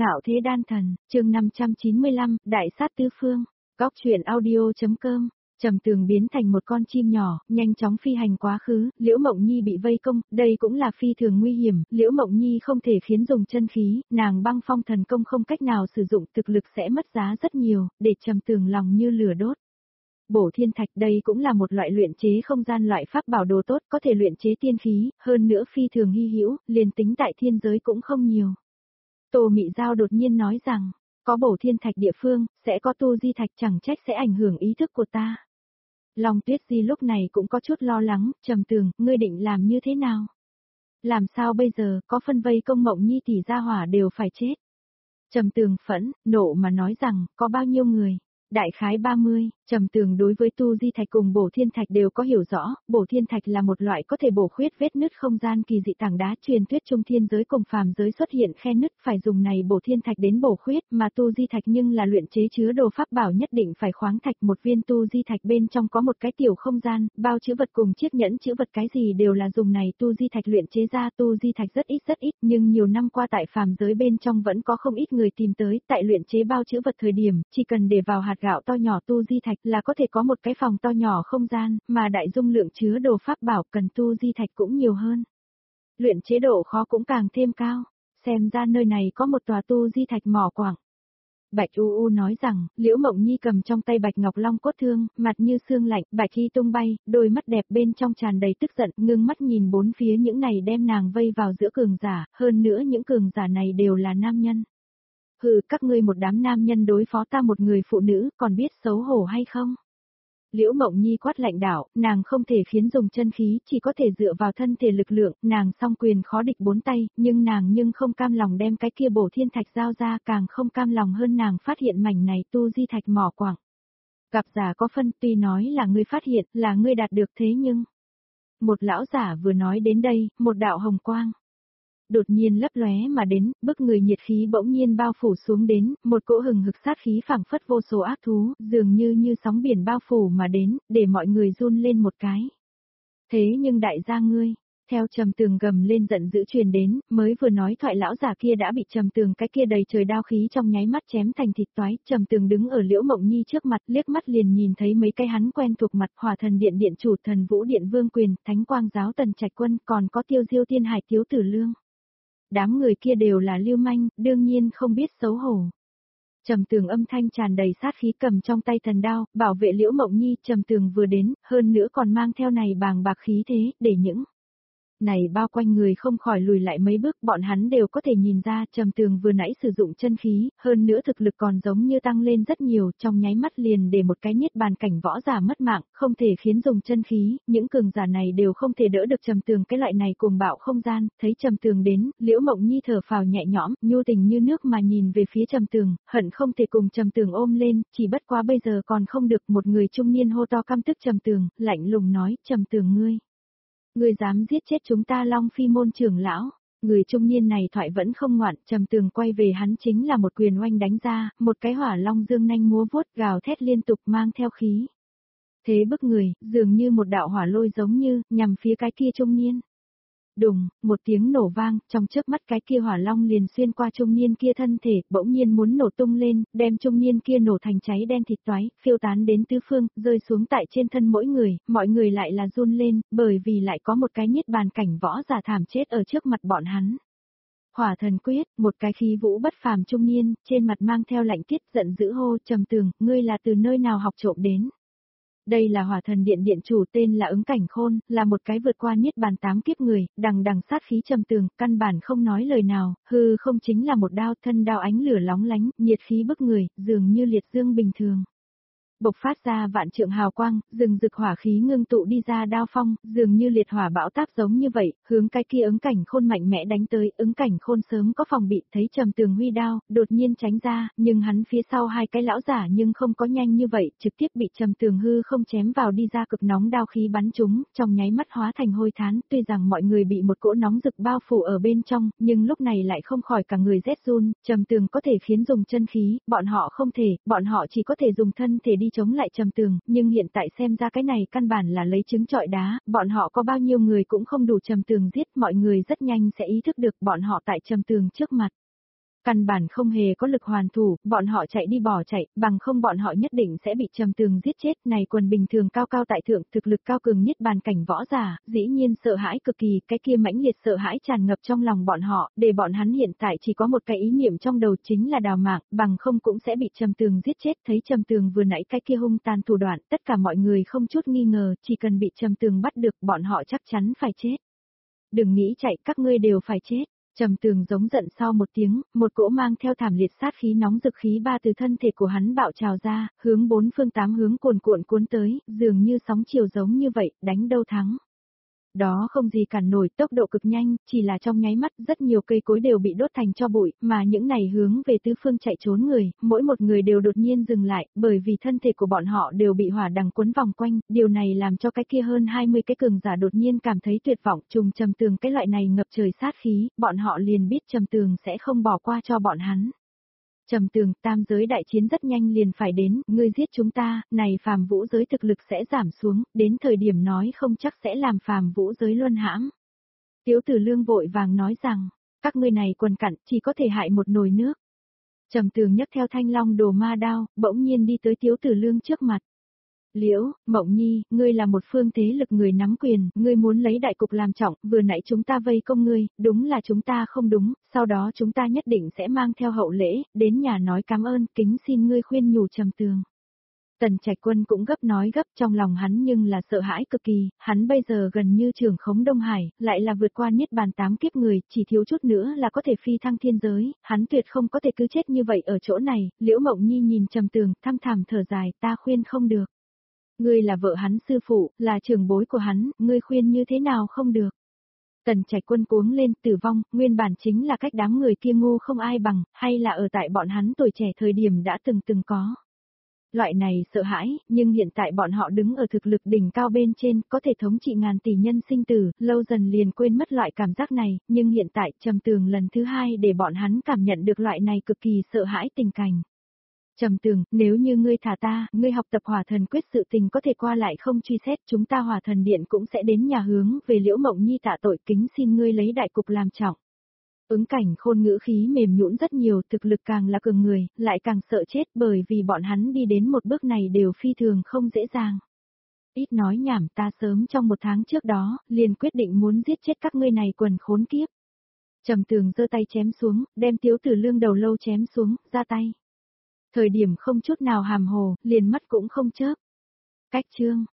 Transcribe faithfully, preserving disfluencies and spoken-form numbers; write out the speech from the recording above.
Ngạo thế đan thần, chương năm trăm chín mươi lăm, Đại sát tứ phương. Góc truyện audio.com. Trầm Tường biến thành một con chim nhỏ, nhanh chóng phi hành quá khứ, Liễu Mộng Nhi bị vây công, đây cũng là phi thường nguy hiểm, Liễu Mộng Nhi không thể khiến dùng chân khí, nàng băng phong thần công không cách nào sử dụng, thực lực sẽ mất giá rất nhiều, để Trầm Tường lòng như lửa đốt. Bổ thiên thạch đây cũng là một loại luyện chế không gian loại pháp bảo đồ tốt, có thể luyện chế tiên khí, hơn nữa phi thường hy hữu, liền tính tại thiên giới cũng không nhiều. Tô Mị Giao đột nhiên nói rằng, có bổ thiên thạch địa phương, sẽ có tu di thạch, chẳng trách sẽ ảnh hưởng ý thức của ta. Long Tuyết Di lúc này cũng có chút lo lắng, Trầm Tường, ngươi định làm như thế nào? Làm sao bây giờ, có phân vây công Mộng Nhi tỷ gia hỏa đều phải chết. Trầm Tường phẫn, nộ mà nói rằng, có bao nhiêu người? Đại khái ba mươi, Trầm Tường đối với tu di thạch cùng bổ thiên thạch đều có hiểu rõ, bổ thiên thạch là một loại có thể bổ khuyết vết nứt không gian kỳ dị tảng đá, truyền thuyết trung thiên giới cùng phàm giới xuất hiện khe nứt, phải dùng này bổ thiên thạch đến bổ khuyết, mà tu di thạch nhưng là luyện chế chứa đồ pháp bảo nhất định phải khoáng thạch, một viên tu di thạch bên trong có một cái tiểu không gian, bao chữ vật cùng chiếc nhẫn chữ vật cái gì đều là dùng này tu di thạch luyện chế ra, tu di thạch rất ít rất ít, nhưng nhiều năm qua tại phàm giới bên trong vẫn có không ít người tìm tới, tại luyện chế bao chữ vật thời điểm, chỉ cần để vào hạt gạo to nhỏ tu di thạch là có thể có một cái phòng to nhỏ không gian, mà đại dung lượng chứa đồ pháp bảo cần tu di thạch cũng nhiều hơn. Luyện chế độ khó cũng càng thêm cao, xem ra nơi này có một tòa tu di thạch mỏ quặng. Bạch U U nói rằng, Liễu Mộng Nhi cầm trong tay Bạch Ngọc Long cốt thương, mặt như sương lạnh, bạch y tung bay, đôi mắt đẹp bên trong tràn đầy tức giận, ngưng mắt nhìn bốn phía, những này đem nàng vây vào giữa cường giả, hơn nữa những cường giả này đều là nam nhân. Hừ, các ngươi một đám nam nhân đối phó ta một người phụ nữ, còn biết xấu hổ hay không? Liễu Mộng Nhi quát lạnh đảo, nàng không thể khiến dùng chân khí, chỉ có thể dựa vào thân thể lực lượng, nàng song quyền khó địch bốn tay, nhưng nàng nhưng không cam lòng đem cái kia bổ thiên thạch giao ra, càng không cam lòng hơn nàng phát hiện mảnh này tu di thạch mỏ quặng. Gặp giả có phân, tuy nói là ngươi phát hiện, là ngươi đạt được, thế nhưng... Một lão giả vừa nói đến đây, một đạo hồng quang đột nhiên lấp lóe mà đến, bức người nhiệt khí bỗng nhiên bao phủ xuống đến, một cỗ hừng hực sát khí phảng phất vô số ác thú, dường như như sóng biển bao phủ mà đến, để mọi người run lên một cái. Thế nhưng đại gia ngươi, theo Trầm Tường gầm lên giận dữ truyền đến, mới vừa nói thoại lão giả kia đã bị Trầm Tường cái kia đầy trời đao khí trong nháy mắt chém thành thịt toái, Trầm Tường đứng ở Liễu Mộng Nhi trước mặt, liếc mắt liền nhìn thấy mấy cái hắn quen thuộc mặt, Hỏa Thần Điện điện chủ Thần Vũ Điện Vương Quyền, Thánh Quang Giáo Tần Trạch Quân, còn có Tiêu Diêu Tiên Hải Tiếu Tử Lương. Đám người kia đều là lưu manh, đương nhiên không biết xấu hổ. Trầm Tường âm thanh tràn đầy sát khí cầm trong tay thần đao, bảo vệ Liễu Mộng Nhi, Trầm Tường vừa đến, hơn nữa còn mang theo này bàng bạc khí thế, để những này bao quanh người không khỏi lùi lại mấy bước, bọn hắn đều có thể nhìn ra Trầm Tường vừa nãy sử dụng chân khí, hơn nữa thực lực còn giống như tăng lên rất nhiều, trong nháy mắt liền để một cái niết bàn cảnh võ giả mất mạng, không thể khiến dùng chân khí, những cường giả này đều không thể đỡ được Trầm Tường cái loại này cuồng bạo không gian, thấy Trầm Tường đến, Liễu Mộng Nhi thở phào nhẹ nhõm, nhu tình như nước mà nhìn về phía Trầm Tường, hận không thể cùng Trầm Tường ôm lên, chỉ bất quá bây giờ còn không được, một người trung niên hô to căm tức Trầm Tường, lạnh lùng nói, Trầm Tường ngươi. Ngươi dám giết chết chúng ta Long Phi môn trưởng lão, người trung niên này thoại vẫn không ngoạn, Trầm Tường quay về hắn chính là một quyền oanh đánh ra, một cái hỏa long dương nanh múa vuốt gào thét liên tục mang theo khí. Thế bức người, dường như một đạo hỏa lôi giống như, nhằm phía cái kia trung niên. Đùng, một tiếng nổ vang, trong chớp mắt cái kia hỏa long liền xuyên qua trung niên kia thân thể, bỗng nhiên muốn nổ tung lên, đem trung niên kia nổ thành cháy đen thịt toái, phiêu tán đến tứ phương, rơi xuống tại trên thân mỗi người, mọi người lại là run lên, bởi vì lại có một cái niết bàn cảnh võ giả thảm chết ở trước mặt bọn hắn. Hỏa thần quyết, một cái khí vũ bất phàm trung niên, trên mặt mang theo lạnh tiết giận dữ hô, Trầm Tường, ngươi là từ nơi nào học trộm đến? Đây là Hỏa Thần Điện điện chủ tên là Ứng Cảnh Khôn, là một cái vượt qua niết bàn tám kiếp người, đằng đằng sát khí Trầm Tường, căn bản không nói lời nào, hư không chính là một đao, thân đao ánh lửa lóng lánh, nhiệt khí bức người, dường như liệt dương bình thường. Bộc phát ra vạn trượng hào quang, rừng rực hỏa khí ngưng tụ đi ra đao phong, dường như liệt hỏa bão táp giống như vậy, hướng cái kia Ứng Cảnh Khôn mạnh mẽ đánh tới, Ứng Cảnh Khôn sớm có phòng bị, thấy Trầm Tường huy đao, đột nhiên tránh ra, nhưng hắn phía sau hai cái lão giả nhưng không có nhanh như vậy, trực tiếp bị Trầm Tường hư không chém vào đi ra cực nóng đao khí bắn trúng, trong nháy mắt hóa thành hôi thán, tuy rằng mọi người bị một cỗ nóng rực bao phủ ở bên trong, nhưng lúc này lại không khỏi cả người rét run, Trầm Tường có thể khiến dùng chân khí, bọn họ không thể, bọn họ chỉ có thể dùng thân thể đi chống lại Trầm Tường, nhưng hiện tại xem ra cái này căn bản là lấy trứng trọi đá, bọn họ có bao nhiêu người cũng không đủ Trầm Tường giết, mọi người rất nhanh sẽ ý thức được bọn họ tại Trầm Tường trước mặt. Căn bản không hề có lực hoàn thủ, bọn họ chạy đi bỏ chạy, bằng không bọn họ nhất định sẽ bị Trầm Tường giết chết. Này quần bình thường cao cao tại thượng, thực lực cao cường nhất bàn cảnh võ giả, dĩ nhiên sợ hãi cực kỳ, cái kia mãnh liệt sợ hãi tràn ngập trong lòng bọn họ, để bọn hắn hiện tại chỉ có một cái ý niệm trong đầu chính là đào mạng, bằng không cũng sẽ bị Trầm Tường giết chết. Thấy Trầm Tường vừa nãy cái kia hung tàn thủ đoạn, tất cả mọi người không chút nghi ngờ, chỉ cần bị Trầm Tường bắt được, bọn họ chắc chắn phải chết. Đừng nghĩ chạy, các ngươi đều phải chết. Trầm Tường giống giận sau một tiếng, một cỗ mang theo thảm liệt sát khí nóng rực khí ba từ thân thể của hắn bạo trào ra, hướng bốn phương tám hướng cuồn cuộn cuốn tới, dường như sóng chiều giống như vậy, đánh đâu thắng. Đó không gì cản nổi, tốc độ cực nhanh, chỉ là trong nháy mắt rất nhiều cây cối đều bị đốt thành tro bụi, mà những này hướng về tứ phương chạy trốn người, mỗi một người đều đột nhiên dừng lại, bởi vì thân thể của bọn họ đều bị hỏa đằng cuốn vòng quanh, điều này làm cho cái kia hơn hai mươi cái cường giả đột nhiên cảm thấy tuyệt vọng, trùng Trầm Tường cái loại này ngập trời sát khí, bọn họ liền biết Trầm Tường sẽ không bỏ qua cho bọn hắn. Trầm Tường, tam giới đại chiến rất nhanh liền phải đến, ngươi giết chúng ta, này phàm vũ giới thực lực sẽ giảm xuống, đến thời điểm nói không chắc sẽ làm phàm vũ giới luân hãm. Tiếu Tử Lương vội vàng nói rằng, các ngươi này quần cặn chỉ có thể hại một nồi nước. Trầm Tường nhấc theo thanh long đồ ma đao, bỗng nhiên đi tới Tiếu Tử Lương trước mặt. Liễu, Mộng Nhi, ngươi là một phương thế lực người nắm quyền, ngươi muốn lấy đại cục làm trọng, vừa nãy chúng ta vây công ngươi, đúng là chúng ta không đúng, sau đó chúng ta nhất định sẽ mang theo hậu lễ, đến nhà nói cảm ơn, kính xin ngươi khuyên nhủ Trầm Tường. Tần Trạch Quân cũng gấp nói gấp, trong lòng hắn nhưng là sợ hãi cực kỳ, hắn bây giờ gần như trưởng khống Đông Hải, lại là vượt qua niết bàn tám kiếp người, chỉ thiếu chút nữa là có thể phi thăng thiên giới, hắn tuyệt không có thể cứ chết như vậy ở chỗ này. Liễu Mộng Nhi nhìn Trầm Tường, thăm thẳm thở dài, ta khuyên không được. Ngươi là vợ hắn sư phụ, là trưởng bối của hắn, ngươi khuyên như thế nào không được. Tần Trạch Quân cuống lên, tử vong, nguyên bản chính là cách đám người kia ngu không ai bằng, hay là ở tại bọn hắn tuổi trẻ thời điểm đã từng từng có. Loại này sợ hãi, nhưng hiện tại bọn họ đứng ở thực lực đỉnh cao bên trên, có thể thống trị ngàn tỷ nhân sinh tử, lâu dần liền quên mất loại cảm giác này, nhưng hiện tại Trầm Tường lần thứ hai để bọn hắn cảm nhận được loại này cực kỳ sợ hãi tình cảnh. Trầm Tường, nếu như ngươi thả ta, ngươi học tập Hỏa Thần Quyết sự tình có thể qua lại không truy xét, chúng ta Hỏa Thần Điện cũng sẽ đến nhà hướng về Liễu Mộng Nhi tạ tội, kính xin ngươi lấy đại cục làm trọng. Ứng Cảnh Khôn ngữ khí mềm nhũn rất nhiều, thực lực càng là cường người, lại càng sợ chết, bởi vì bọn hắn đi đến một bước này đều phi thường không dễ dàng. Ít nói nhảm, ta sớm trong một tháng trước đó, liền quyết định muốn giết chết các ngươi này quần khốn kiếp. Trầm Tường giơ tay chém xuống, đem Tiếu Tử Lương đầu lâu chém xuống, ra tay. Thời điểm không chút nào hàm hồ, liền mắt cũng không chớp. Cách chương